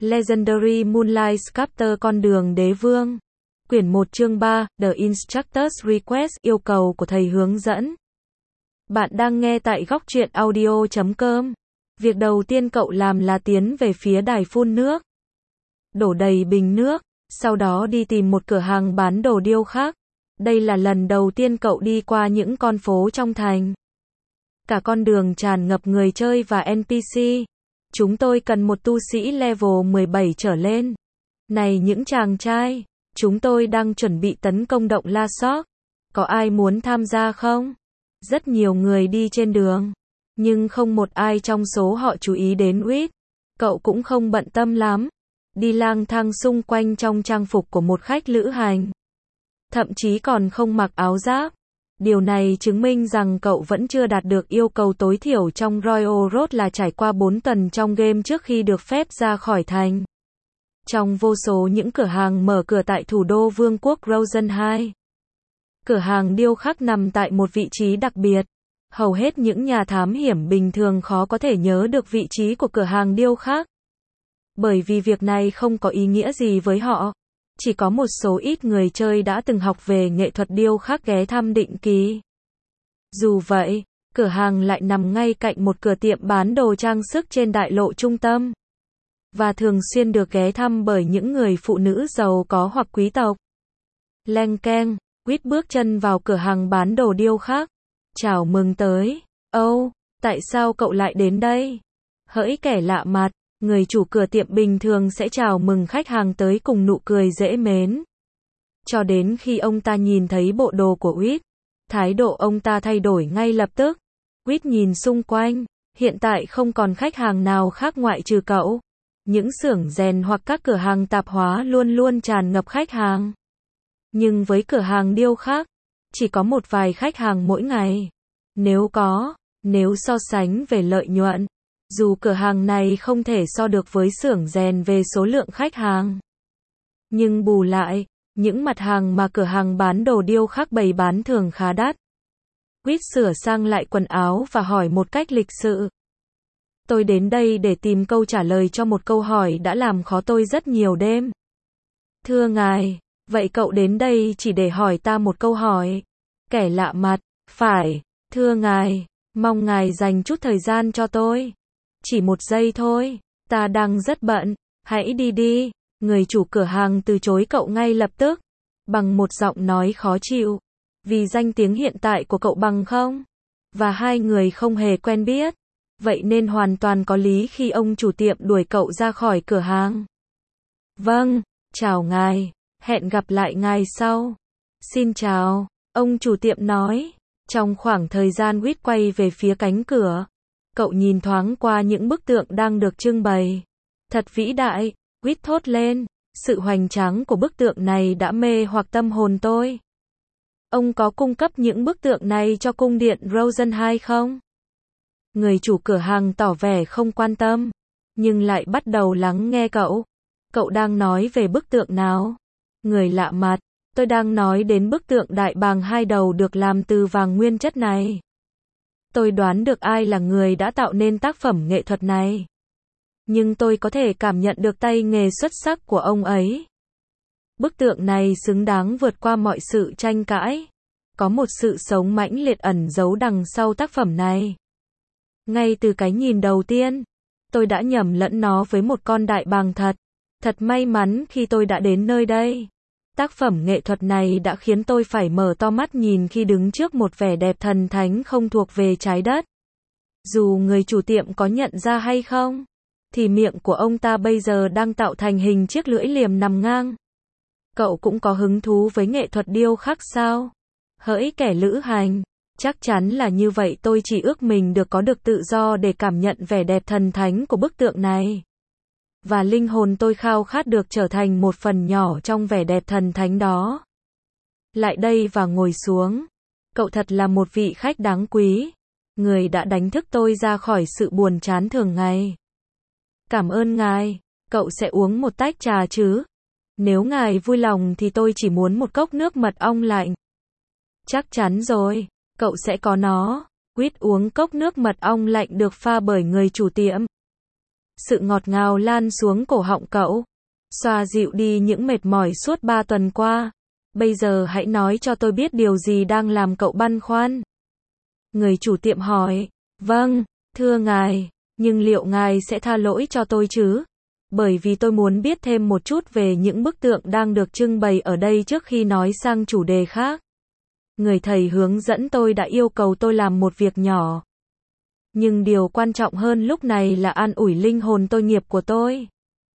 Legendary Moonlight Sculptor con đường đế vương. Quyển 1 chương 3, The Instructor's Request, yêu cầu của thầy hướng dẫn. Bạn đang nghe tại góc truyện audio.com. Việc đầu tiên cậu làm là tiến về phía đài phun nước. Đổ đầy bình nước, sau đó đi tìm một cửa hàng bán đồ điêu khắc. Đây là lần đầu tiên cậu đi qua những con phố trong thành. Cả con đường tràn ngập người chơi và NPC. Chúng tôi cần một tu sĩ level 17 trở lên. Này những chàng trai, chúng tôi đang chuẩn bị tấn công động La Sóc. Có ai muốn tham gia không? Rất nhiều người đi trên đường, nhưng không một ai trong số họ chú ý đến Wit. Cậu cũng không bận tâm lắm. Đi lang thang xung quanh trong trang phục của một khách lữ hành. Thậm chí còn không mặc áo giáp. Điều này chứng minh rằng cậu vẫn chưa đạt được yêu cầu tối thiểu trong Royal Road là trải qua 4 tuần trong game trước khi được phép ra khỏi thành. Trong vô số những cửa hàng mở cửa tại thủ đô Vương quốc Rosen 2. Cửa hàng điêu khắc nằm tại một vị trí đặc biệt. Hầu hết những nhà thám hiểm bình thường khó có thể nhớ được vị trí của cửa hàng điêu khắc. Bởi vì việc này không có ý nghĩa gì với họ. Chỉ có một số ít người chơi đã từng học về nghệ thuật điêu khắc ghé thăm định kỳ. Dù vậy, cửa hàng lại nằm ngay cạnh một cửa tiệm bán đồ trang sức trên đại lộ trung tâm. Và thường xuyên được ghé thăm bởi những người phụ nữ giàu có hoặc quý tộc. Leng keng, Wit bước chân vào cửa hàng bán đồ điêu khắc. Chào mừng tới. Tại sao cậu lại đến đây? Hỡi kẻ lạ mặt. Người chủ cửa tiệm bình thường sẽ chào mừng khách hàng tới cùng nụ cười dễ mến. Cho đến khi ông ta nhìn thấy bộ đồ của Wit, thái độ ông ta thay đổi ngay lập tức. Wit nhìn xung quanh, hiện tại không còn khách hàng nào khác ngoại trừ cậu. Những xưởng rèn hoặc các cửa hàng tạp hóa luôn luôn tràn ngập khách hàng. Nhưng với cửa hàng điêu khắc, chỉ có một vài khách hàng mỗi ngày. Nếu so sánh về lợi nhuận, dù cửa hàng này không thể so được với xưởng rèn về số lượng khách hàng. Nhưng bù lại, những mặt hàng mà cửa hàng bán đồ điêu khắc bày bán thường khá đắt. Wit sửa sang lại quần áo và hỏi một cách lịch sự. Tôi đến đây để tìm câu trả lời cho một câu hỏi đã làm khó tôi rất nhiều đêm. Thưa ngài, vậy cậu đến đây chỉ để hỏi ta một câu hỏi? Kẻ lạ mặt, phải, thưa ngài, mong ngài dành chút thời gian cho tôi. Chỉ 1 giây thôi, ta đang rất bận, hãy đi đi. Người chủ cửa hàng từ chối cậu ngay lập tức, bằng một giọng nói khó chịu. Vì danh tiếng hiện tại của cậu bằng không? Và hai người không hề quen biết. Vậy nên hoàn toàn có lý khi ông chủ tiệm đuổi cậu ra khỏi cửa hàng. Vâng, chào ngài, hẹn gặp lại ngài sau. Xin chào, ông chủ tiệm nói. Trong khoảng thời gian Wit quay về phía cánh cửa, cậu nhìn thoáng qua những bức tượng đang được trưng bày. Thật vĩ đại, Wit thốt lên, sự hoành tráng của bức tượng này đã mê hoặc tâm hồn tôi. Ông có cung cấp những bức tượng này cho cung điện Rosen 2 không? Người chủ cửa hàng tỏ vẻ không quan tâm, nhưng lại bắt đầu lắng nghe cậu. Cậu đang nói về bức tượng nào? Người lạ mặt, tôi đang nói đến bức tượng đại bàng 2 đầu được làm từ vàng nguyên chất này. Tôi đoán được ai là người đã tạo nên tác phẩm nghệ thuật này. Nhưng tôi có thể cảm nhận được tay nghề xuất sắc của ông ấy. Bức tượng này xứng đáng vượt qua mọi sự tranh cãi. Có một sự sống mãnh liệt ẩn giấu đằng sau tác phẩm này. Ngay từ cái nhìn đầu tiên, tôi đã nhầm lẫn nó với một con đại bàng thật. Thật may mắn khi tôi đã đến nơi đây. Tác phẩm nghệ thuật này đã khiến tôi phải mở to mắt nhìn khi đứng trước một vẻ đẹp thần thánh không thuộc về trái đất. Dù người chủ tiệm có nhận ra hay không, thì miệng của ông ta bây giờ đang tạo thành hình chiếc lưỡi liềm nằm ngang. Cậu cũng có hứng thú với nghệ thuật điêu khắc sao? Hỡi kẻ lữ hành, chắc chắn là như vậy. Tôi chỉ ước mình được tự do để cảm nhận vẻ đẹp thần thánh của bức tượng này. Và linh hồn tôi khao khát được trở thành một phần nhỏ trong vẻ đẹp thần thánh đó. Lại đây và ngồi xuống. Cậu thật là một vị khách đáng quý. Người đã đánh thức tôi ra khỏi sự buồn chán thường ngày. Cảm ơn ngài. Cậu sẽ uống một tách trà chứ? Nếu ngài vui lòng thì tôi chỉ muốn một cốc nước mật ong lạnh. Chắc chắn rồi, cậu sẽ có nó. Wit uống cốc nước mật ong lạnh được pha bởi người chủ tiệm. Sự ngọt ngào lan xuống cổ họng cậu, xoa dịu đi những mệt mỏi suốt 3 tuần qua. Bây giờ hãy nói cho tôi biết điều gì đang làm cậu băn khoăn. Người chủ tiệm hỏi. Vâng, thưa ngài, nhưng liệu ngài sẽ tha lỗi cho tôi chứ? Bởi vì tôi muốn biết thêm một chút về những bức tượng đang được trưng bày ở đây trước khi nói sang chủ đề khác. Người thầy hướng dẫn tôi đã yêu cầu tôi làm một việc nhỏ. Nhưng điều quan trọng hơn lúc này là an ủi linh hồn tội nghiệp của tôi.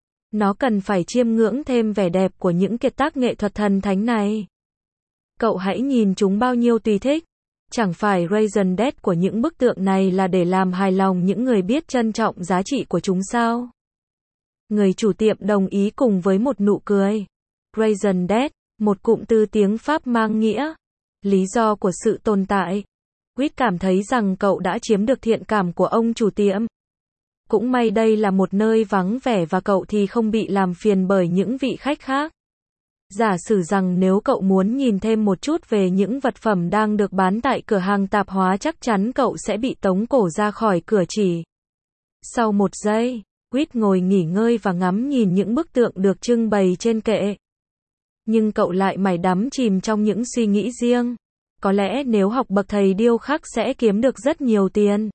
Nó cần phải chiêm ngưỡng thêm vẻ đẹp của những kiệt tác nghệ thuật thần thánh này. Cậu hãy nhìn chúng bao nhiêu tùy thích. Chẳng phải raison d'être của những bức tượng này là để làm hài lòng những người biết trân trọng giá trị của chúng sao? Người chủ tiệm đồng ý cùng với một nụ cười. Raison d'être, một cụm từ tiếng Pháp mang nghĩa lý do của sự tồn tại. Quýt cảm thấy rằng cậu đã chiếm được thiện cảm của ông chủ tiệm. Cũng may đây là một nơi vắng vẻ và cậu thì không bị làm phiền bởi những vị khách khác. Giả sử rằng nếu cậu muốn nhìn thêm một chút về những vật phẩm đang được bán tại cửa hàng tạp hóa, chắc chắn cậu sẽ bị tống cổ ra khỏi cửa chỉ. Sau một giây, Quýt ngồi nghỉ ngơi và ngắm nhìn những bức tượng được trưng bày trên kệ. Nhưng cậu lại mải đắm chìm trong những suy nghĩ riêng. Có lẽ nếu học bậc thầy điêu khắc sẽ kiếm được rất nhiều tiền.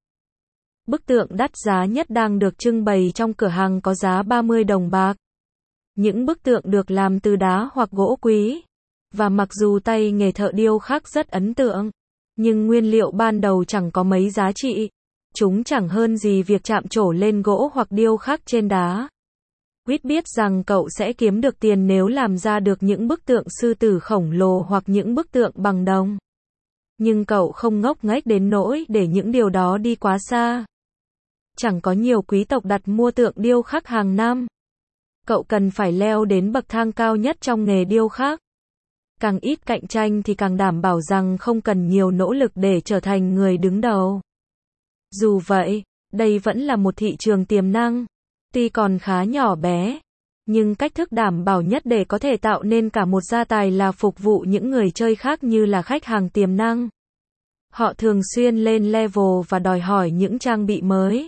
Bức tượng đắt giá nhất đang được trưng bày trong cửa hàng có giá 30 đồng bạc. Những bức tượng được làm từ đá hoặc gỗ quý. Và mặc dù tay nghề thợ điêu khắc rất ấn tượng, nhưng nguyên liệu ban đầu chẳng có mấy giá trị. Chúng chẳng hơn gì việc chạm trổ lên gỗ hoặc điêu khắc trên đá. Quýt biết rằng cậu sẽ kiếm được tiền nếu làm ra được những bức tượng sư tử khổng lồ hoặc những bức tượng bằng đồng. Nhưng cậu không ngốc nghếch đến nỗi để những điều đó đi quá xa. Chẳng có nhiều quý tộc đặt mua tượng điêu khắc hàng năm. Cậu cần phải leo đến bậc thang cao nhất trong nghề điêu khắc. Càng ít cạnh tranh thì càng đảm bảo rằng không cần nhiều nỗ lực để trở thành người đứng đầu. Dù vậy, đây vẫn là một thị trường tiềm năng. Tuy còn khá nhỏ bé, nhưng cách thức đảm bảo nhất để có thể tạo nên cả một gia tài là phục vụ những người chơi khác như là khách hàng tiềm năng. Họ thường xuyên lên level và đòi hỏi những trang bị mới.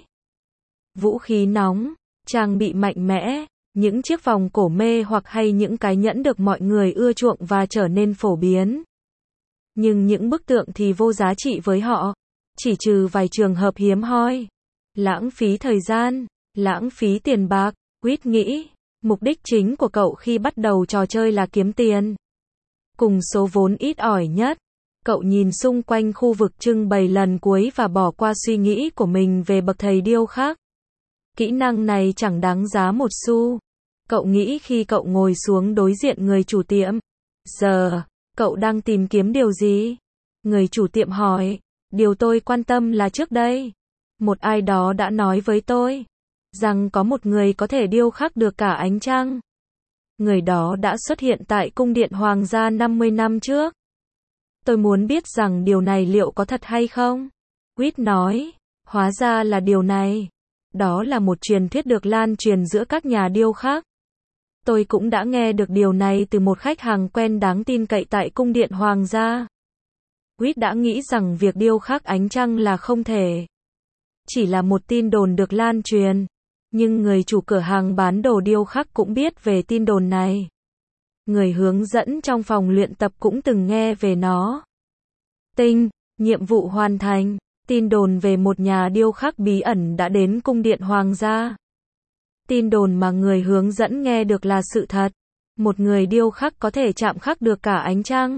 Vũ khí nóng, trang bị mạnh mẽ, những chiếc vòng cổ mê hoặc hay những cái nhẫn được mọi người ưa chuộng và trở nên phổ biến. Nhưng những bức tượng thì vô giá trị với họ, chỉ trừ vài trường hợp hiếm hoi. Lãng phí thời gian, lãng phí tiền bạc. Quýt nghĩ, mục đích chính của cậu khi bắt đầu trò chơi là kiếm tiền. Cùng số vốn ít ỏi nhất, cậu nhìn xung quanh khu vực trưng bày lần cuối và bỏ qua suy nghĩ của mình về bậc thầy điêu khắc. Kỹ năng này chẳng đáng giá một xu. Cậu nghĩ khi cậu ngồi xuống đối diện người chủ tiệm. Giờ, cậu đang tìm kiếm điều gì? Người chủ tiệm hỏi. Điều tôi quan tâm là trước đây, một ai đó đã nói với tôi rằng có một người có thể điêu khắc được cả ánh trăng. Người đó đã xuất hiện tại cung điện hoàng gia 50 năm trước. Tôi muốn biết rằng điều này liệu có thật hay không? Quýt nói, hóa ra là điều này. Đó là một truyền thuyết được lan truyền giữa các nhà điêu khắc. Tôi cũng đã nghe được điều này từ một khách hàng quen đáng tin cậy tại cung điện hoàng gia. Quýt đã nghĩ rằng việc điêu khắc ánh trăng là không thể. Chỉ là một tin đồn được lan truyền. Nhưng người chủ cửa hàng bán đồ điêu khắc cũng biết về tin đồn này. Người hướng dẫn trong phòng luyện tập cũng từng nghe về nó. Tinh, nhiệm vụ hoàn thành. Tin đồn về một nhà điêu khắc bí ẩn đã đến cung điện hoàng gia. Tin đồn mà người hướng dẫn nghe được là sự thật. Một người điêu khắc có thể chạm khắc được cả ánh trăng.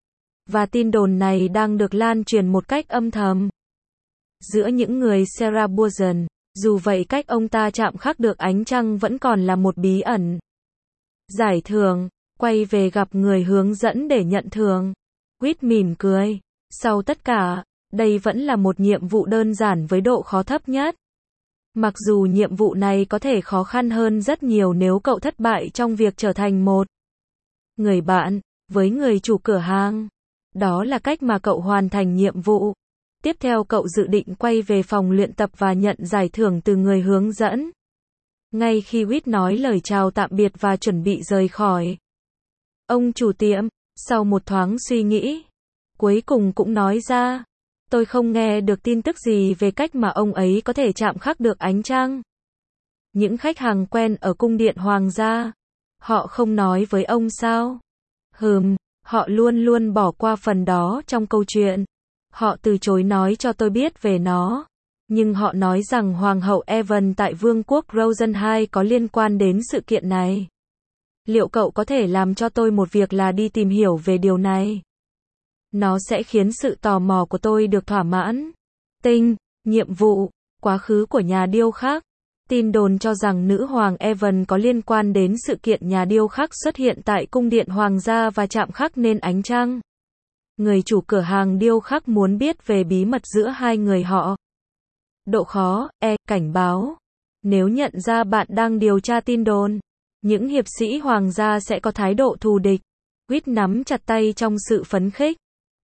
Và tin đồn này đang được lan truyền một cách âm thầm giữa những người Sarabujan. Dù vậy cách ông ta chạm khắc được ánh trăng vẫn còn là một bí ẩn. Giải thưởng, quay về gặp người hướng dẫn để nhận thưởng. Quýt mỉm cười. Sau tất cả, đây vẫn là một nhiệm vụ đơn giản với độ khó thấp nhất. Mặc dù nhiệm vụ này có thể khó khăn hơn rất nhiều nếu cậu thất bại trong việc trở thành một người bạn với người chủ cửa hàng. Đó là cách mà cậu hoàn thành nhiệm vụ. Tiếp theo cậu dự định quay về phòng luyện tập và nhận giải thưởng từ người hướng dẫn. Ngay khi Quýt nói lời chào tạm biệt và chuẩn bị rời khỏi, ông chủ tiệm, sau một thoáng suy nghĩ, cuối cùng cũng nói ra, tôi không nghe được tin tức gì về cách mà ông ấy có thể chạm khắc được ánh trăng. Những khách hàng quen ở cung điện hoàng gia. Họ không nói với ông sao? Họ luôn luôn bỏ qua phần đó trong câu chuyện. Họ từ chối nói cho tôi biết về nó. Nhưng họ nói rằng Hoàng hậu Evan tại Vương quốc Rosenheim có liên quan đến sự kiện này. Liệu cậu có thể làm cho tôi một việc là đi tìm hiểu về điều này? Nó sẽ khiến sự tò mò của tôi được thỏa mãn. Nhiệm vụ, quá khứ của nhà điêu khắc. Tin đồn cho rằng nữ hoàng Evan có liên quan đến sự kiện nhà điêu khắc xuất hiện tại cung điện hoàng gia và chạm khắc nên ánh trăng. Người chủ cửa hàng điêu khắc muốn biết về bí mật giữa hai người họ. Độ khó, cảnh báo. Nếu nhận ra bạn đang điều tra tin đồn, những hiệp sĩ hoàng gia sẽ có thái độ thù địch. Quýt nắm chặt tay trong sự phấn khích.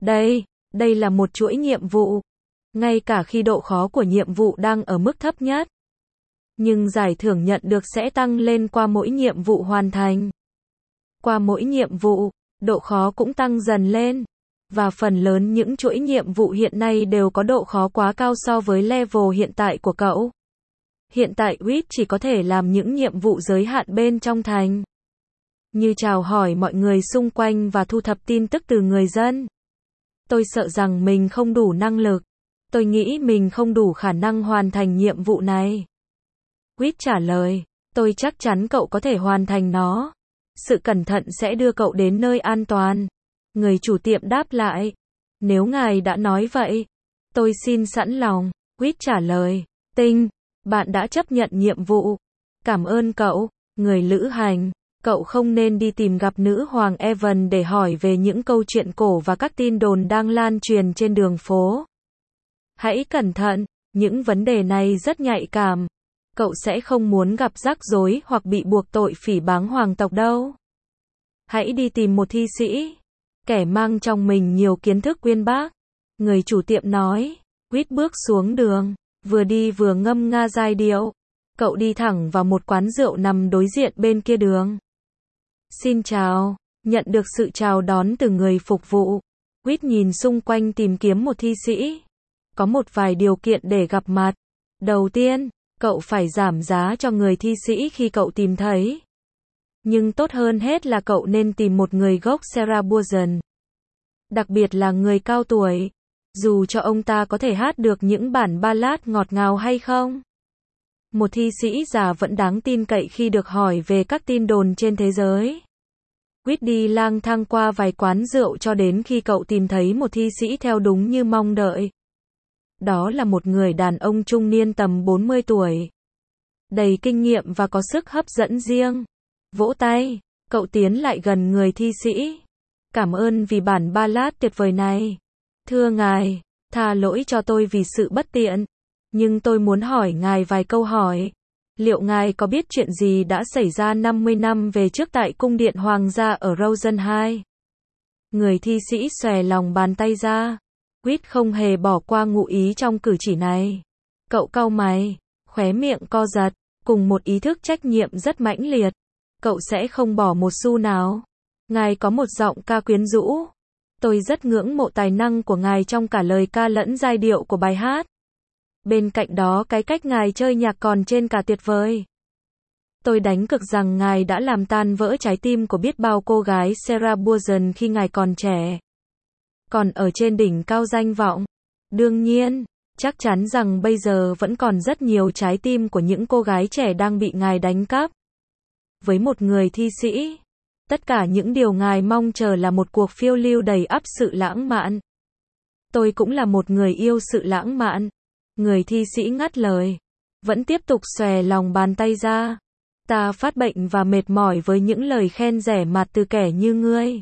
Đây là một chuỗi nhiệm vụ. Ngay cả khi độ khó của nhiệm vụ đang ở mức thấp nhất. Nhưng giải thưởng nhận được sẽ tăng lên qua mỗi nhiệm vụ hoàn thành. Qua mỗi nhiệm vụ, độ khó cũng tăng dần lên. Và phần lớn những chuỗi nhiệm vụ hiện nay đều có độ khó quá cao so với level hiện tại của cậu. Hiện tại Quýt chỉ có thể làm những nhiệm vụ giới hạn bên trong thành. Như chào hỏi mọi người xung quanh và thu thập tin tức từ người dân. Tôi sợ rằng mình không đủ năng lực. Tôi nghĩ mình không đủ khả năng hoàn thành nhiệm vụ này. Quýt trả lời, tôi chắc chắn cậu có thể hoàn thành nó. Sự cẩn thận sẽ đưa cậu đến nơi an toàn. Người chủ tiệm đáp lại, nếu ngài đã nói vậy, tôi xin sẵn lòng. Quýt trả lời, bạn đã chấp nhận nhiệm vụ. Cảm ơn cậu, người lữ hành. Cậu không nên đi tìm gặp nữ hoàng Evan để hỏi về những câu chuyện cổ và các tin đồn đang lan truyền trên đường phố. Hãy cẩn thận, những vấn đề này rất nhạy cảm. Cậu sẽ không muốn gặp rắc rối hoặc bị buộc tội phỉ báng hoàng tộc đâu. Hãy đi tìm một thi sĩ, kẻ mang trong mình nhiều kiến thức uyên bác. Người chủ tiệm nói. Quýt bước xuống đường, vừa đi vừa ngâm nga giai điệu. Cậu đi thẳng vào một quán rượu nằm đối diện bên kia đường. Xin chào, nhận được sự chào đón từ người phục vụ. Quýt nhìn xung quanh tìm kiếm một thi sĩ. Có một vài điều kiện để gặp mặt. Đầu tiên, cậu phải giảm giá cho người thi sĩ khi cậu tìm thấy. Nhưng tốt hơn hết là cậu nên tìm một người gốc Sarabuozan. Đặc biệt là người cao tuổi. Dù cho ông ta có thể hát được những bản ballad ngọt ngào hay không. Một thi sĩ già vẫn đáng tin cậy khi được hỏi về các tin đồn trên thế giới. Quýt đi lang thang qua vài quán rượu cho đến khi cậu tìm thấy một thi sĩ theo đúng như mong đợi. Đó là một người đàn ông trung niên tầm 40 tuổi. Đầy kinh nghiệm và có sức hấp dẫn riêng. Vỗ tay, cậu tiến lại gần người thi sĩ. Cảm ơn vì bản ballad tuyệt vời này. Thưa ngài, tha lỗi cho tôi vì sự bất tiện. Nhưng tôi muốn hỏi ngài vài câu hỏi. Liệu ngài có biết chuyện gì đã xảy ra 50 năm về trước tại cung điện hoàng gia ở Rosenheim? Người thi sĩ xòe lòng bàn tay ra. Quýt không hề bỏ qua ngụ ý trong cử chỉ này. Cậu cau mày, khóe miệng co giật, cùng một ý thức trách nhiệm rất mãnh liệt. Cậu sẽ không bỏ một xu nào. Ngài có một giọng ca quyến rũ. Tôi rất ngưỡng mộ tài năng của ngài trong cả lời ca lẫn giai điệu của bài hát. Bên cạnh đó cái cách ngài chơi nhạc còn trên cả tuyệt vời. Tôi đánh cược rằng ngài đã làm tan vỡ trái tim của biết bao cô gái Sarabuozan khi ngài còn trẻ. Còn ở trên đỉnh cao danh vọng. Đương nhiên, chắc chắn rằng bây giờ vẫn còn rất nhiều trái tim của những cô gái trẻ đang bị ngài đánh cắp. Với một người thi sĩ, tất cả những điều ngài mong chờ là một cuộc phiêu lưu đầy ắp sự lãng mạn. Tôi cũng là một người yêu sự lãng mạn. Người thi sĩ ngắt lời. Vẫn tiếp tục xòe lòng bàn tay ra. Ta phát bệnh và mệt mỏi với những lời khen rẻ mạt từ kẻ như ngươi.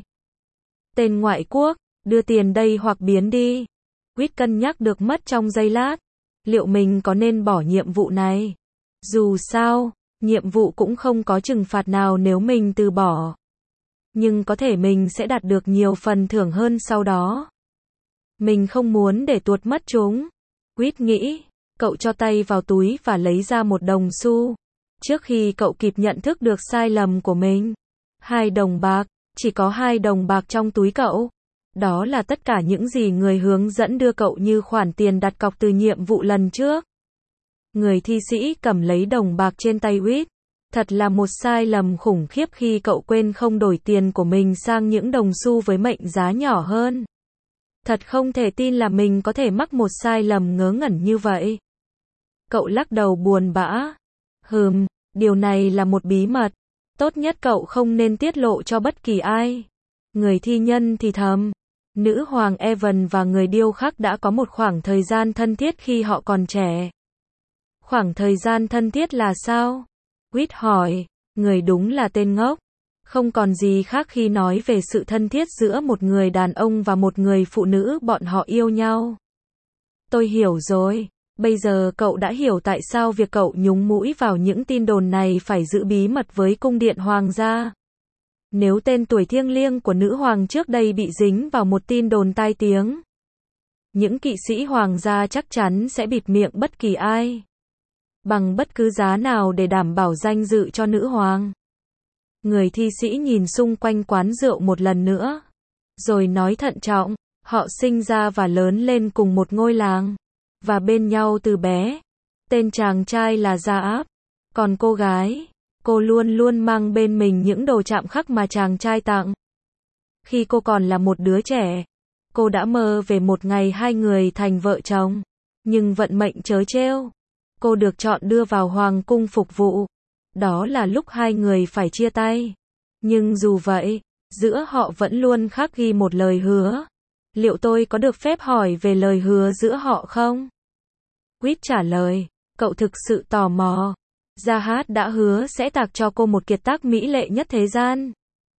Tên ngoại quốc, đưa tiền đây hoặc biến đi. Quýt cân nhắc được mất trong giây lát. Liệu mình có nên bỏ nhiệm vụ này? Dù sao, nhiệm vụ cũng không có trừng phạt nào nếu mình từ bỏ. Nhưng có thể mình sẽ đạt được nhiều phần thưởng hơn sau đó. Mình không muốn để tuột mất chúng. Quýt nghĩ, cậu cho tay vào túi và lấy ra một đồng xu. Trước khi cậu kịp nhận thức được sai lầm của mình. 2 đồng bạc, chỉ có 2 đồng bạc trong túi cậu. Đó là tất cả những gì người hướng dẫn đưa cậu như khoản tiền đặt cọc từ nhiệm vụ lần trước. Người thi sĩ cầm lấy đồng bạc trên tay Reed. Thật là một sai lầm khủng khiếp khi cậu quên không đổi tiền của mình sang những đồng xu với mệnh giá nhỏ hơn. Thật không thể tin là mình có thể mắc một sai lầm ngớ ngẩn như vậy. Cậu lắc đầu buồn bã. Điều này là một bí mật. Tốt nhất cậu không nên tiết lộ cho bất kỳ ai. Người thi nhân thì thầm. Nữ hoàng Evan và người điêu khắc đã có một khoảng thời gian thân thiết khi họ còn trẻ. Khoảng thời gian thân thiết là sao? Reed hỏi. Người đúng là tên ngốc. Không còn gì khác khi nói về sự thân thiết giữa một người đàn ông và một người phụ nữ, bọn họ yêu nhau. Tôi hiểu rồi. Bây giờ cậu đã hiểu tại sao việc cậu nhúng mũi vào những tin đồn này phải giữ bí mật với cung điện hoàng gia. Nếu tên tuổi thiêng liêng của nữ hoàng trước đây bị dính vào một tin đồn tai tiếng, những kỵ sĩ hoàng gia chắc chắn sẽ bịt miệng bất kỳ ai, bằng bất cứ giá nào để đảm bảo danh dự cho nữ hoàng. Người thi sĩ nhìn xung quanh quán rượu một lần nữa, rồi nói thận trọng, họ sinh ra và lớn lên cùng một ngôi làng, và bên nhau từ bé. Tên chàng trai là Gia-áp, còn cô gái, cô luôn luôn mang bên mình những đồ chạm khắc mà chàng trai tặng. Khi cô còn là một đứa trẻ, cô đã mơ về một ngày hai người thành vợ chồng, nhưng vận mệnh trớ trêu. Cô được chọn đưa vào hoàng cung phục vụ. Đó là lúc hai người phải chia tay. Nhưng dù vậy, giữa họ vẫn luôn khắc ghi một lời hứa. Liệu tôi có được phép hỏi về lời hứa giữa họ không? Reed trả lời, cậu thực sự tò mò. Gia-hát đã hứa sẽ tặng cho cô một kiệt tác mỹ lệ nhất thế gian.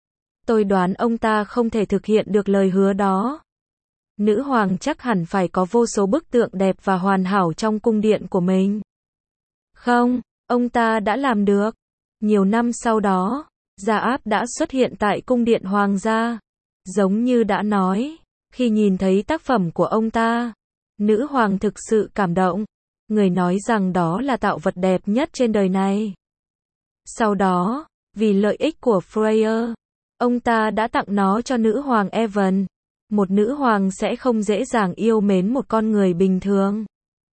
Tôi đoán ông ta không thể thực hiện được lời hứa đó. Nữ hoàng chắc hẳn phải có vô số bức tượng đẹp và hoàn hảo trong cung điện của mình. Không, ông ta đã làm được. Nhiều năm sau đó, Gia-áp đã xuất hiện tại cung điện hoàng gia. Giống như đã nói, khi nhìn thấy tác phẩm của ông ta, nữ hoàng thực sự cảm động. Người nói rằng đó là tạo vật đẹp nhất trên đời này. Sau đó, vì lợi ích của Freya, ông ta đã tặng nó cho nữ hoàng Evan. Một nữ hoàng sẽ không dễ dàng yêu mến một con người bình thường.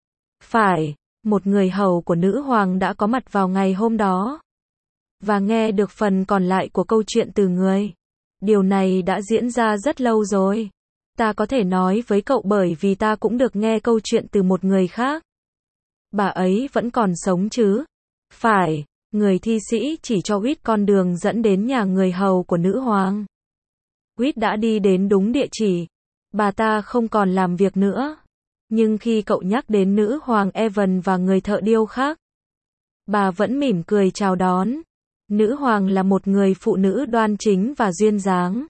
Phải, một người hầu của nữ hoàng đã có mặt vào ngày hôm đó, và nghe được phần còn lại của câu chuyện từ người. Điều này đã diễn ra rất lâu rồi. Ta có thể nói với cậu bởi vì ta cũng được nghe câu chuyện từ một người khác. Bà ấy vẫn còn sống chứ? Phải, người thi sĩ chỉ cho Reed con đường dẫn đến nhà người hầu của nữ hoàng. Reed đã đi đến đúng địa chỉ. Bà ta không còn làm việc nữa. Nhưng khi cậu nhắc đến nữ hoàng Evan và người thợ điêu khắc, bà vẫn mỉm cười chào đón. Nữ hoàng là một người phụ nữ đoan chính và duyên dáng.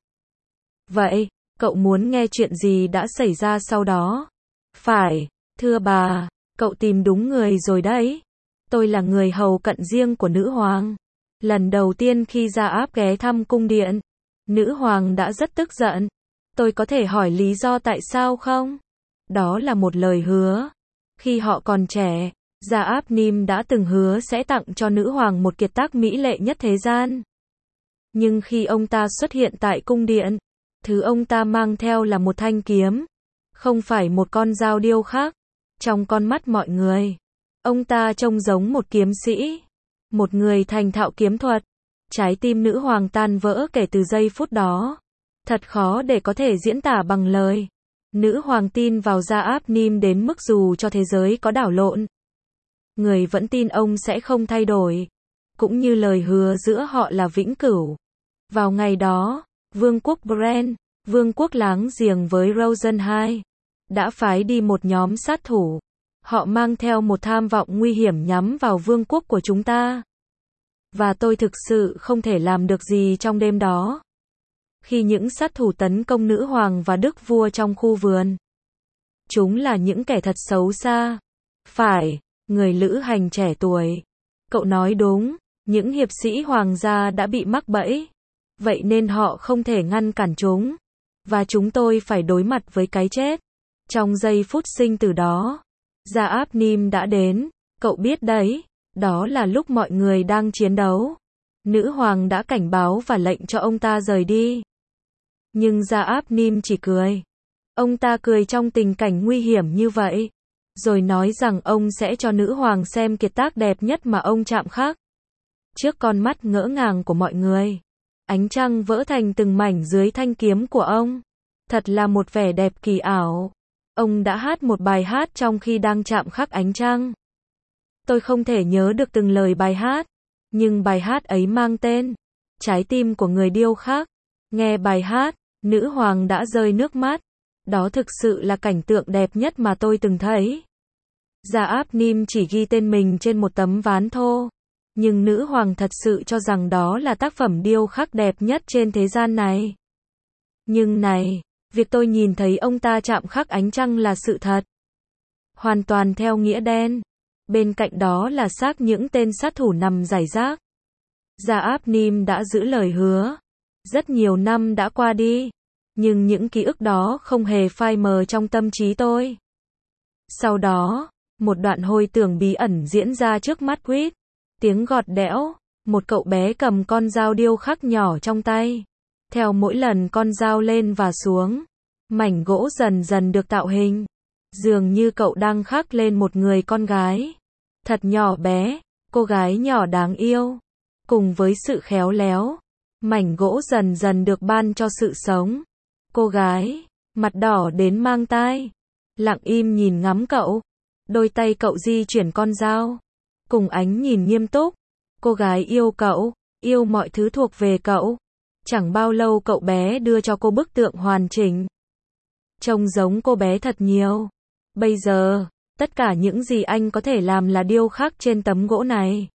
Vậy, cậu muốn nghe chuyện gì đã xảy ra sau đó? Phải, thưa bà, cậu tìm đúng người rồi đấy. Tôi là người hầu cận riêng của nữ hoàng. Lần đầu tiên khi Gia-áp ghé thăm cung điện, nữ hoàng đã rất tức giận. Tôi có thể hỏi lý do tại sao không? Đó là một lời hứa. Khi họ còn trẻ, Gia-áp Nim đã từng hứa sẽ tặng cho nữ hoàng một kiệt tác mỹ lệ nhất thế gian. Nhưng khi ông ta xuất hiện tại cung điện, thứ ông ta mang theo là một thanh kiếm, không phải một con dao điêu khắc. Trong con mắt mọi người, ông ta trông giống một kiếm sĩ, một người thành thạo kiếm thuật. Trái tim nữ hoàng tan vỡ kể từ giây phút đó. Thật khó để có thể diễn tả bằng lời. Nữ hoàng tin vào Gia-áp Nim đến mức dù cho thế giới có đảo lộn, người vẫn tin ông sẽ không thay đổi, cũng như lời hứa giữa họ là vĩnh cửu. Vào ngày đó, vương quốc Bren, vương quốc láng giềng với Rosenheim, đã phái đi một nhóm sát thủ. Họ mang theo một tham vọng nguy hiểm nhắm vào vương quốc của chúng ta. Và tôi thực sự không thể làm được gì trong đêm đó. Khi những sát thủ tấn công nữ hoàng và đức vua trong khu vườn, chúng là những kẻ thật xấu xa. Phải, người lữ hành trẻ tuổi. Cậu nói đúng, những hiệp sĩ hoàng gia đã bị mắc bẫy. Vậy nên họ không thể ngăn cản chúng. Và chúng tôi phải đối mặt với cái chết. Trong giây phút sinh tử đó, Gia-áp Nim đã đến. Cậu biết đấy, đó là lúc mọi người đang chiến đấu. Nữ hoàng đã cảnh báo và lệnh cho ông ta rời đi. Nhưng Gia-áp Nim chỉ cười. Ông ta cười trong tình cảnh nguy hiểm như vậy. rồi nói rằng ông sẽ cho nữ hoàng xem kiệt tác đẹp nhất mà ông chạm khắc. Trước con mắt ngỡ ngàng của mọi người, ánh trăng vỡ thành từng mảnh dưới thanh kiếm của ông. Thật là một vẻ đẹp kỳ ảo. Ông đã hát một bài hát trong khi đang chạm khắc ánh trăng. Tôi không thể nhớ được từng lời bài hát, nhưng bài hát ấy mang tên Trái tim của người điêu khắc. Nghe bài hát, nữ hoàng đã rơi nước mắt. Đó thực sự là cảnh tượng đẹp nhất mà tôi từng thấy. Gia Áp Nim chỉ ghi tên mình trên một tấm ván thô, nhưng nữ hoàng thật sự cho rằng đó là tác phẩm điêu khắc đẹp nhất trên thế gian này. Nhưng này, việc tôi nhìn thấy ông ta chạm khắc ánh trăng là sự thật. Hoàn toàn theo nghĩa đen. Bên cạnh đó là xác những tên sát thủ nằm rải rác. Gia Áp Nim đã giữ lời hứa. Rất nhiều năm đã qua đi, nhưng những ký ức đó không hề phai mờ trong tâm trí tôi. Sau đó, một đoạn hồi tưởng bí ẩn diễn ra trước mắt Quýt. Tiếng gọt đẽo, một cậu bé cầm con dao điêu khắc nhỏ trong tay. Theo mỗi lần con dao lên và xuống, mảnh gỗ dần dần được tạo hình. Dường như cậu đang khắc lên một người con gái. Thật nhỏ bé, cô gái nhỏ đáng yêu. Cùng với sự khéo léo, mảnh gỗ dần dần được ban cho sự sống. Cô gái, mặt đỏ đến mang tai, lặng im nhìn ngắm cậu. Đôi tay cậu di chuyển con dao, cùng ánh nhìn nghiêm túc. Cô gái yêu cậu, yêu mọi thứ thuộc về cậu. Chẳng bao lâu cậu bé đưa cho cô bức tượng hoàn chỉnh. Trông giống cô bé thật nhiều. Bây giờ, tất cả những gì anh có thể làm là điêu khắc trên tấm gỗ này.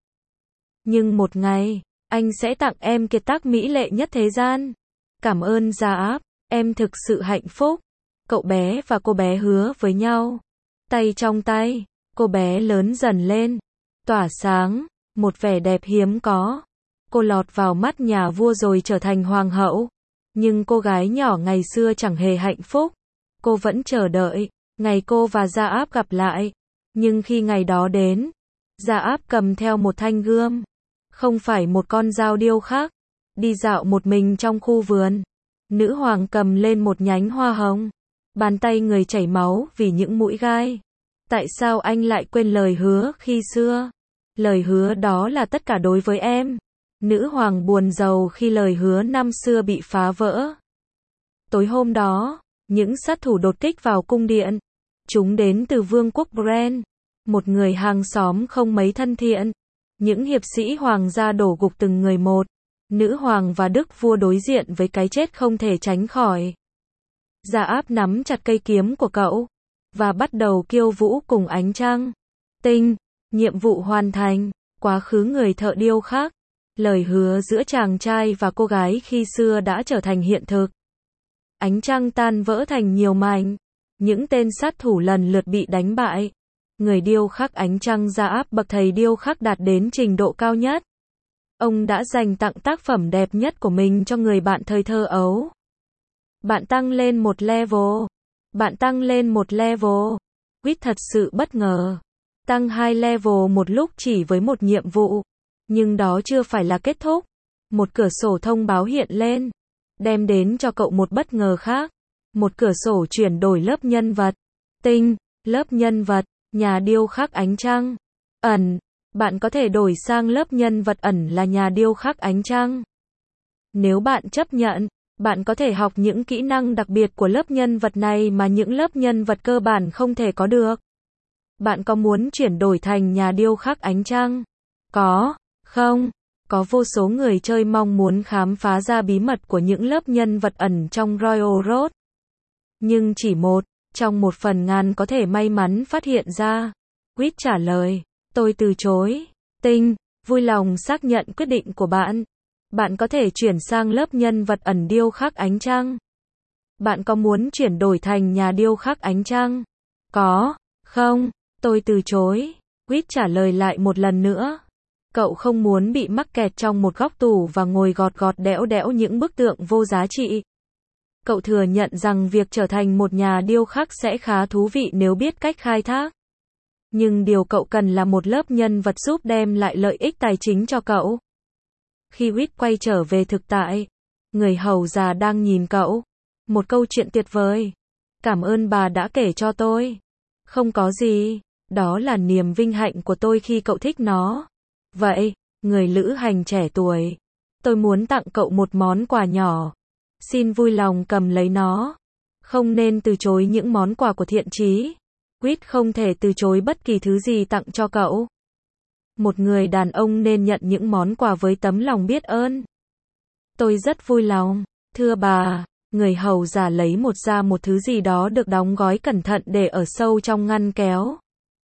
Nhưng một ngày, anh sẽ tặng em kiệt tác mỹ lệ nhất thế gian. Cảm ơn Gia Áp, em thực sự hạnh phúc. Cậu bé và cô bé hứa với nhau. Tay trong tay, cô bé lớn dần lên, tỏa sáng, một vẻ đẹp hiếm có. Cô lọt vào mắt nhà vua rồi trở thành hoàng hậu. Nhưng cô gái nhỏ ngày xưa chẳng hề hạnh phúc. Cô vẫn chờ đợi ngày cô và Gia Áp gặp lại. Nhưng khi ngày đó đến, Gia Áp cầm theo một thanh gươm, không phải một con dao điêu khắc. Đi dạo một mình trong khu vườn, nữ hoàng cầm lên một nhánh hoa hồng. Bàn tay người chảy máu vì những mũi gai. Tại sao anh lại quên lời hứa khi xưa? Lời hứa đó là tất cả đối với em. Nữ hoàng buồn rầu khi lời hứa năm xưa bị phá vỡ. Tối hôm đó, những sát thủ đột kích vào cung điện. Chúng đến từ vương quốc Bren, một người hàng xóm không mấy thân thiện. Những hiệp sĩ hoàng gia đổ gục từng người một. Nữ hoàng và đức vua đối diện với cái chết không thể tránh khỏi. Gia Áp nắm chặt cây kiếm của cậu và bắt đầu khiêu vũ cùng ánh trăng. Tinh, nhiệm vụ hoàn thành. Quá khứ người thợ điêu khắc. Lời hứa giữa chàng trai và cô gái khi xưa đã trở thành hiện thực. Ánh trăng tan vỡ thành nhiều mảnh. Những tên sát thủ lần lượt bị đánh bại. Người điêu khắc ánh trăng Gia Áp, bậc thầy điêu khắc đạt đến trình độ cao nhất. Ông đã dành tặng tác phẩm đẹp nhất của mình cho người bạn thời thơ ấu. Bạn tăng lên một level. Bạn tăng lên một level. Quýt thật sự bất ngờ. Tăng 2 level một lúc chỉ với một nhiệm vụ. Nhưng đó chưa phải là kết thúc. Một cửa sổ thông báo hiện lên, đem đến cho cậu một bất ngờ khác. Một cửa sổ chuyển đổi lớp nhân vật. Tinh, lớp nhân vật, nhà điêu khắc ánh trăng. Ẩn, bạn có thể đổi sang lớp nhân vật ẩn là nhà điêu khắc ánh trăng. Nếu bạn chấp nhận, bạn có thể học những kỹ năng đặc biệt của lớp nhân vật này mà những lớp nhân vật cơ bản không thể có được. Bạn có muốn chuyển đổi thành nhà điêu khắc ánh trăng? Có, không? Có vô số người chơi mong muốn khám phá ra bí mật của những lớp nhân vật ẩn trong Royal Road. Nhưng chỉ một, trong 1/1000 có thể may mắn phát hiện ra. Quýt trả lời, tôi từ chối. Tinh, vui lòng xác nhận quyết định của bạn. Bạn có thể chuyển sang lớp nhân vật ẩn điêu khắc ánh trăng. Bạn có muốn chuyển đổi thành nhà điêu khắc ánh trăng? Có, không? Tôi từ chối. Quýt trả lời lại một lần nữa. Cậu không muốn bị mắc kẹt trong một góc tủ và ngồi gọt gọt đẽo đẽo những bức tượng vô giá trị. Cậu thừa nhận rằng việc trở thành một nhà điêu khắc sẽ khá thú vị nếu biết cách khai thác. Nhưng điều cậu cần là một lớp nhân vật giúp đem lại lợi ích tài chính cho cậu. Khi Quýt quay trở về thực tại, người hầu già đang nhìn cậu. Một câu chuyện tuyệt vời. Cảm ơn bà đã kể cho tôi. Không có gì, đó là niềm vinh hạnh của tôi khi cậu thích nó. Vậy, người lữ hành trẻ tuổi, tôi muốn tặng cậu một món quà nhỏ. Xin vui lòng cầm lấy nó. Không nên từ chối những món quà của thiện chí. Quýt không thể từ chối bất kỳ thứ gì tặng cho cậu. Một người đàn ông nên nhận những món quà với tấm lòng biết ơn. Tôi rất vui lòng. Thưa bà, người hầu giả lấy ra một thứ gì đó được đóng gói cẩn thận để ở sâu trong ngăn kéo.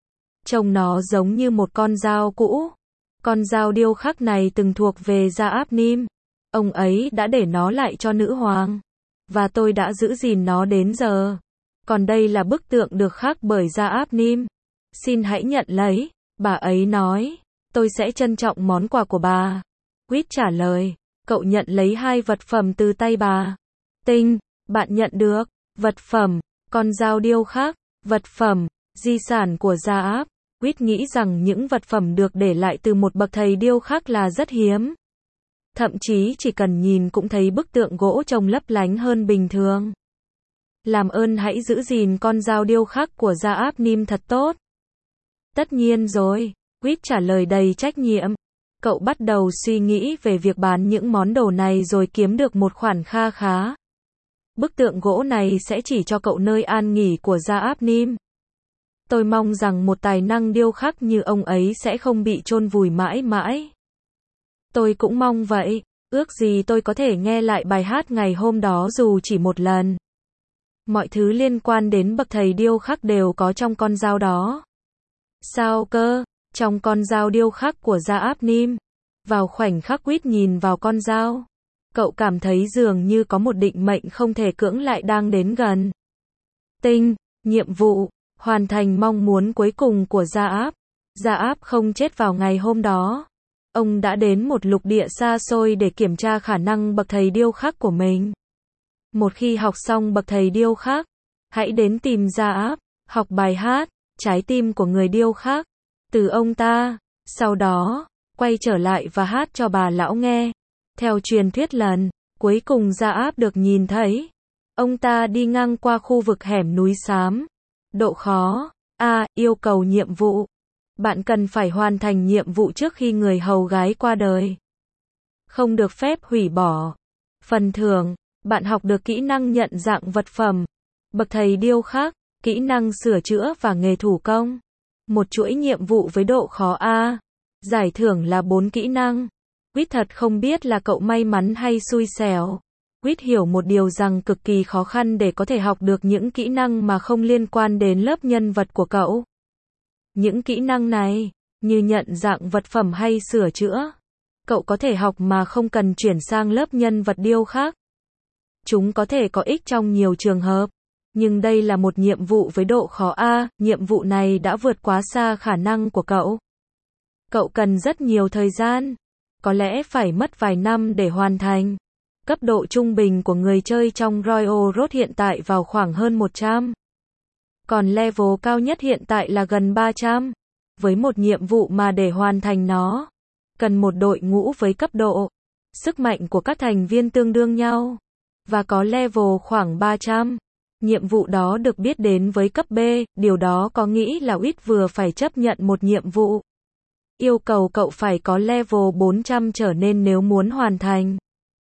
Trông nó giống như một con dao cũ. Con dao điêu khắc này từng thuộc về Gia-áp-nim. Ông ấy đã để nó lại cho nữ hoàng. Và tôi đã giữ gìn nó đến giờ. Còn đây là bức tượng được khắc bởi Gia-áp-nim. Xin hãy nhận lấy, bà ấy nói. Tôi sẽ trân trọng món quà của bà. Quýt trả lời. Cậu nhận lấy 2 vật phẩm từ tay bà. Tinh, bạn nhận được. Vật phẩm, con dao điêu khắc. Vật phẩm, di sản của Gia-áp. Quýt nghĩ rằng những vật phẩm được để lại từ một bậc thầy điêu khắc là rất hiếm. Thậm chí chỉ cần nhìn cũng thấy bức tượng gỗ trông lấp lánh hơn bình thường. Làm ơn hãy giữ gìn con dao điêu khắc của Gia-áp-nim thật tốt. Tất nhiên rồi, Quýt trả lời đầy trách nhiệm. Cậu bắt đầu suy nghĩ về việc bán những món đồ này rồi kiếm được một khoản kha khá. Bức tượng gỗ này sẽ chỉ cho cậu nơi an nghỉ của Gia-áp-nim. Tôi mong rằng một tài năng điêu khắc như ông ấy sẽ không bị chôn vùi mãi mãi. Tôi cũng mong vậy. Ước gì tôi có thể nghe lại bài hát ngày hôm đó dù chỉ một lần. Mọi thứ liên quan đến bậc thầy điêu khắc đều có trong con dao đó. Sao cơ? Trong con dao điêu khắc của Gia-áp-nim. Vào khoảnh khắc Quýt nhìn vào con dao, cậu cảm thấy dường như có một định mệnh không thể cưỡng lại đang đến gần. Tinh, nhiệm vụ, hoàn thành mong muốn cuối cùng của Gia-áp. Gia-áp không chết vào ngày hôm đó. Ông đã đến một lục địa xa xôi để kiểm tra khả năng bậc thầy điêu khắc của mình. Một khi học xong bậc thầy điêu khắc, hãy đến tìm Gia-áp, học bài hát, trái tim của người điêu khắc, từ ông ta. Sau đó, quay trở lại và hát cho bà lão nghe. Theo truyền thuyết lần cuối cùng Gia-áp được nhìn thấy, ông ta đi ngang qua khu vực hẻm núi xám. Độ khó A. Yêu cầu nhiệm vụ. Bạn cần phải hoàn thành nhiệm vụ trước khi người hầu gái qua đời. Không được phép hủy bỏ. Phần thưởng, bạn học được kỹ năng nhận dạng vật phẩm, bậc thầy điêu khắc, kỹ năng sửa chữa và nghề thủ công. Một chuỗi nhiệm vụ với độ khó A. Giải thưởng là 4 kỹ năng. Quýt thật không biết là cậu may mắn hay xui xẻo. Quýt hiểu một điều rằng cực kỳ khó khăn để có thể học được những kỹ năng mà không liên quan đến lớp nhân vật của cậu. Những kỹ năng này, như nhận dạng vật phẩm hay sửa chữa, cậu có thể học mà không cần chuyển sang lớp nhân vật điêu khắc. Chúng có thể có ích trong nhiều trường hợp, nhưng đây là một nhiệm vụ với độ khó A, nhiệm vụ này đã vượt quá xa khả năng của cậu. Cậu cần rất nhiều thời gian, có lẽ phải mất vài năm để hoàn thành. Cấp độ trung bình của người chơi trong Royal Road hiện tại vào khoảng hơn 100. Còn level cao nhất hiện tại là gần 300. Với một nhiệm vụ mà để hoàn thành nó, cần một đội ngũ với cấp độ, sức mạnh của các thành viên tương đương nhau, và có level khoảng 300. Nhiệm vụ đó được biết đến với cấp B, điều đó có nghĩa là Quýt vừa phải chấp nhận một nhiệm vụ. Yêu cầu cậu phải có level 400 trở nên nếu muốn hoàn thành.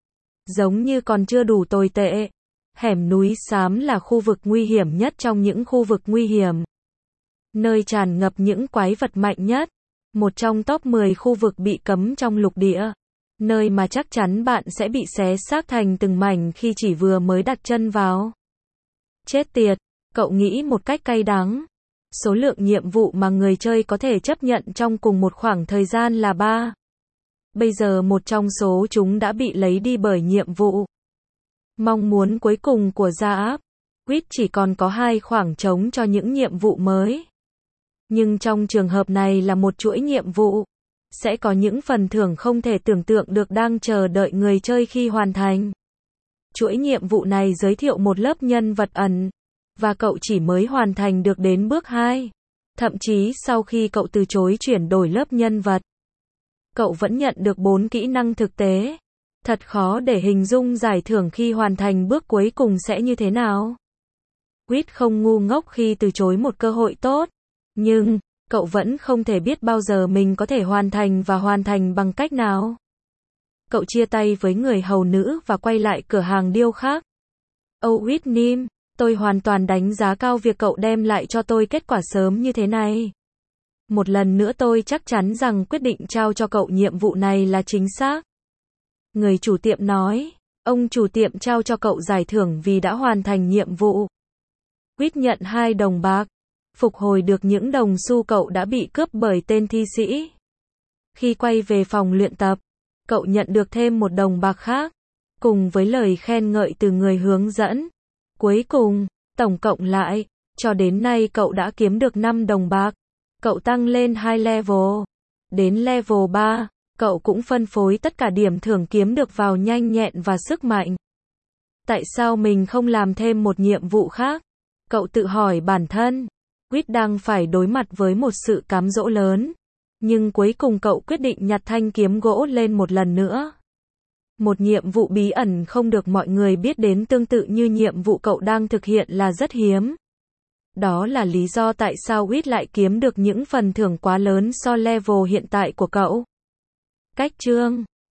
Giống như còn chưa đủ tồi tệ. Hẻm núi xám là khu vực nguy hiểm nhất trong những khu vực nguy hiểm. Nơi tràn ngập những quái vật mạnh nhất. Một trong top 10 khu vực bị cấm trong lục địa. Nơi mà chắc chắn bạn sẽ bị xé xác thành từng mảnh khi chỉ vừa mới đặt chân vào. Chết tiệt, cậu nghĩ một cách cay đắng. Số lượng nhiệm vụ mà người chơi có thể chấp nhận trong cùng một khoảng thời gian là 3. Bây giờ một trong số chúng đã bị lấy đi bởi nhiệm vụ. Mong muốn cuối cùng của Gia-áp. Quýt chỉ còn có 2 khoảng trống cho những nhiệm vụ mới. Nhưng trong trường hợp này là một chuỗi nhiệm vụ. Sẽ có những phần thưởng không thể tưởng tượng được đang chờ đợi người chơi khi hoàn thành. Chuỗi nhiệm vụ này giới thiệu một lớp nhân vật ẩn. Và cậu chỉ mới hoàn thành được đến bước 2. Thậm chí sau khi cậu từ chối chuyển đổi lớp nhân vật, cậu vẫn nhận được 4 kỹ năng thực tế. Thật khó để hình dung giải thưởng khi hoàn thành bước cuối cùng sẽ như thế nào. Quýt không ngu ngốc khi từ chối một cơ hội tốt. Nhưng, cậu vẫn không thể biết bao giờ mình có thể hoàn thành và hoàn thành bằng cách nào. Cậu chia tay với người hầu nữ và quay lại cửa hàng điêu khắc. Whitney, tôi hoàn toàn đánh giá cao việc cậu đem lại cho tôi kết quả sớm như thế này. Một lần nữa tôi chắc chắn rằng quyết định trao cho cậu nhiệm vụ này là chính xác. Người chủ tiệm nói, ông chủ tiệm trao cho cậu giải thưởng vì đã hoàn thành nhiệm vụ. Quýt nhận 2 đồng bạc, phục hồi được những đồng xu cậu đã bị cướp bởi tên thi sĩ. Khi quay về phòng luyện tập, cậu nhận được thêm 1 đồng bạc khác, cùng với lời khen ngợi từ người hướng dẫn. Cuối cùng, tổng cộng lại, cho đến nay cậu đã kiếm được 5 đồng bạc. Cậu tăng lên 2 level. Đến level 3, cậu cũng phân phối tất cả điểm thưởng kiếm được vào nhanh nhẹn và sức mạnh. Tại sao mình không làm thêm một nhiệm vụ khác? Cậu tự hỏi bản thân. Quýt đang phải đối mặt với một sự cám dỗ lớn. Nhưng cuối cùng cậu quyết định nhặt thanh kiếm gỗ lên một lần nữa. Một nhiệm vụ bí ẩn không được mọi người biết đến tương tự như nhiệm vụ cậu đang thực hiện là rất hiếm. Đó là lý do tại sao Quýt lại kiếm được những phần thưởng quá lớn so level hiện tại của cậu. Cách chương